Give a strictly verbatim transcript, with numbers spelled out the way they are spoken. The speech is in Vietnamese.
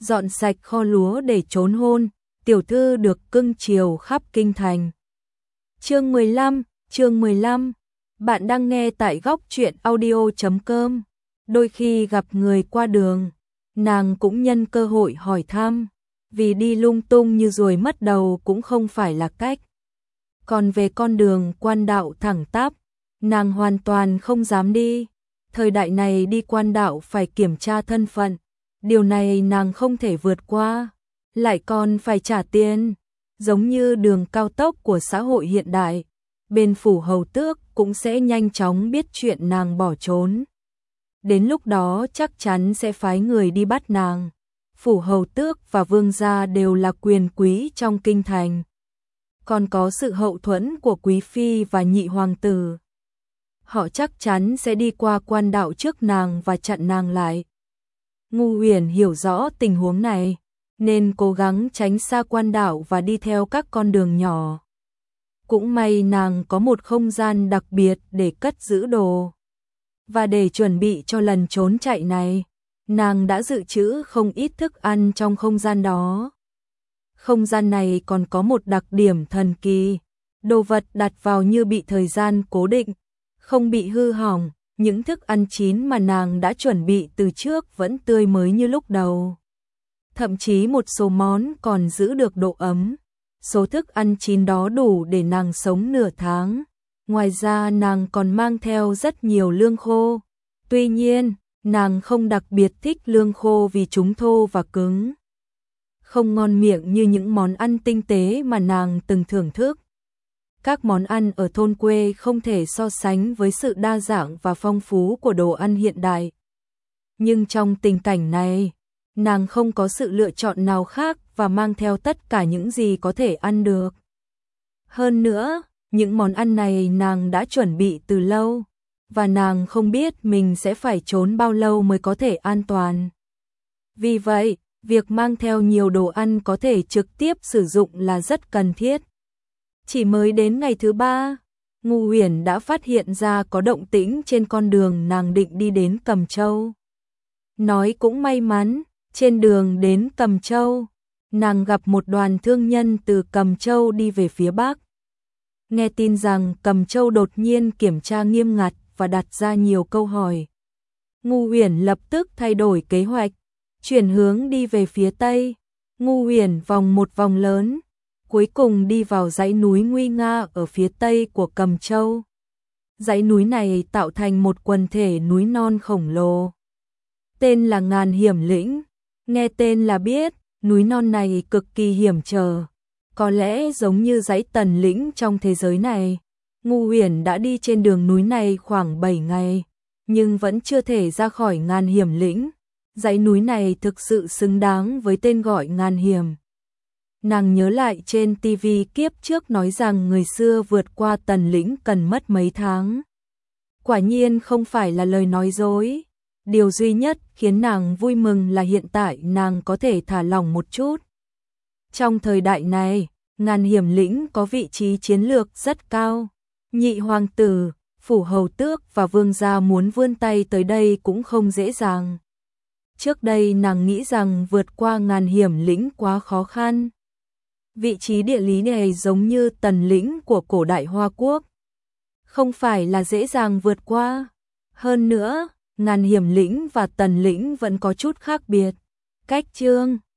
dọn sạch kho lúa để trốn hôn, tiểu thư được cưng chiều khắp kinh thành. Chương mười lăm, chương mười lăm. Bạn đang nghe tại góc truyện audio chấm com. Đôi khi gặp người qua đường, nàng cũng nhân cơ hội hỏi thăm, vì đi lung tung như ruồi mất đầu cũng không phải là cách. Còn về con đường quan đạo thẳng tắp, nàng hoàn toàn không dám đi. Thời đại này đi quan đạo phải kiểm tra thân phận, điều này nàng không thể vượt qua, lại còn phải trả tiền, giống như đường cao tốc của xã hội hiện đại. Bên phủ hầu tước cũng sẽ nhanh chóng biết chuyện nàng bỏ trốn. Đến lúc đó chắc chắn sẽ phái người đi bắt nàng. Phủ hầu tước và vương gia đều là quyền quý trong kinh thành, còn có sự hậu thuẫn của quý phi và nhị hoàng tử. Họ chắc chắn sẽ đi qua quan đạo trước nàng và chặn nàng lại. Ngu Huyền hiểu rõ tình huống này, nên cố gắng tránh xa quan đạo và đi theo các con đường nhỏ. Cũng may nàng có một không gian đặc biệt để cất giữ đồ. Và để chuẩn bị cho lần trốn chạy này, nàng đã dự trữ không ít thức ăn trong không gian đó. Không gian này còn có một đặc điểm thần kỳ, đồ vật đặt vào như bị thời gian cố định, không bị hư hỏng, những thức ăn chín mà nàng đã chuẩn bị từ trước vẫn tươi mới như lúc đầu. Thậm chí một số món còn giữ được độ ấm, số thức ăn chín đó đủ để nàng sống nửa tháng. Ngoài ra nàng còn mang theo rất nhiều lương khô. Tuy nhiên, nàng không đặc biệt thích lương khô vì chúng thô và cứng, không ngon miệng như những món ăn tinh tế mà nàng từng thưởng thức. Các món ăn ở thôn quê không thể so sánh với sự đa dạng và phong phú của đồ ăn hiện đại. Nhưng trong tình cảnh này, nàng không có sự lựa chọn nào khác và mang theo tất cả những gì có thể ăn được. Hơn nữa, những món ăn này nàng đã chuẩn bị từ lâu, và nàng không biết mình sẽ phải trốn bao lâu mới có thể an toàn. Vì vậy, việc mang theo nhiều đồ ăn có thể trực tiếp sử dụng là rất cần thiết. Chỉ mới đến ngày thứ ba, Ngu Huyền đã phát hiện ra có động tĩnh trên con đường nàng định đi đến Cầm Châu. Nói cũng may mắn, trên đường đến Cầm Châu, nàng gặp một đoàn thương nhân từ Cầm Châu đi về phía Bắc. Nghe tin rằng Cầm Châu đột nhiên kiểm tra nghiêm ngặt và đặt ra nhiều câu hỏi, Ngu Huyền lập tức thay đổi kế hoạch, chuyển hướng đi về phía Tây. Ngu Huyền vòng một vòng lớn, cuối cùng đi vào dãy núi nguy nga ở phía Tây của Cầm Châu. Dãy núi này tạo thành một quần thể núi non khổng lồ, tên là Ngàn Hiểm Lĩnh. Nghe tên là biết, núi non này cực kỳ hiểm trở, có lẽ giống như dãy Tần Lĩnh trong thế giới này. Ngu Huyền đã đi trên đường núi này khoảng bảy ngày, nhưng vẫn chưa thể ra khỏi Ngàn Hiểm Lĩnh. Dãy núi này thực sự xứng đáng với tên gọi Ngàn Hiểm. Nàng nhớ lại trên ti vi kiếp trước nói rằng người xưa vượt qua Tần Lĩnh cần mất mấy tháng. Quả nhiên không phải là lời nói dối. Điều duy nhất khiến nàng vui mừng là hiện tại nàng có thể thả lỏng một chút. Trong thời đại này, Ngàn Hiểm Lĩnh có vị trí chiến lược rất cao. Nhị hoàng tử, phủ hầu tước và vương gia muốn vươn tay tới đây cũng không dễ dàng. Trước đây nàng nghĩ rằng vượt qua Ngàn Hiểm Lĩnh quá khó khăn. Vị trí địa lý này giống như Tần Lĩnh của cổ đại Hoa Quốc, không phải là dễ dàng vượt qua. Hơn nữa, Ngàn Hiểm Lĩnh và Tần Lĩnh vẫn có chút khác biệt. Cách chương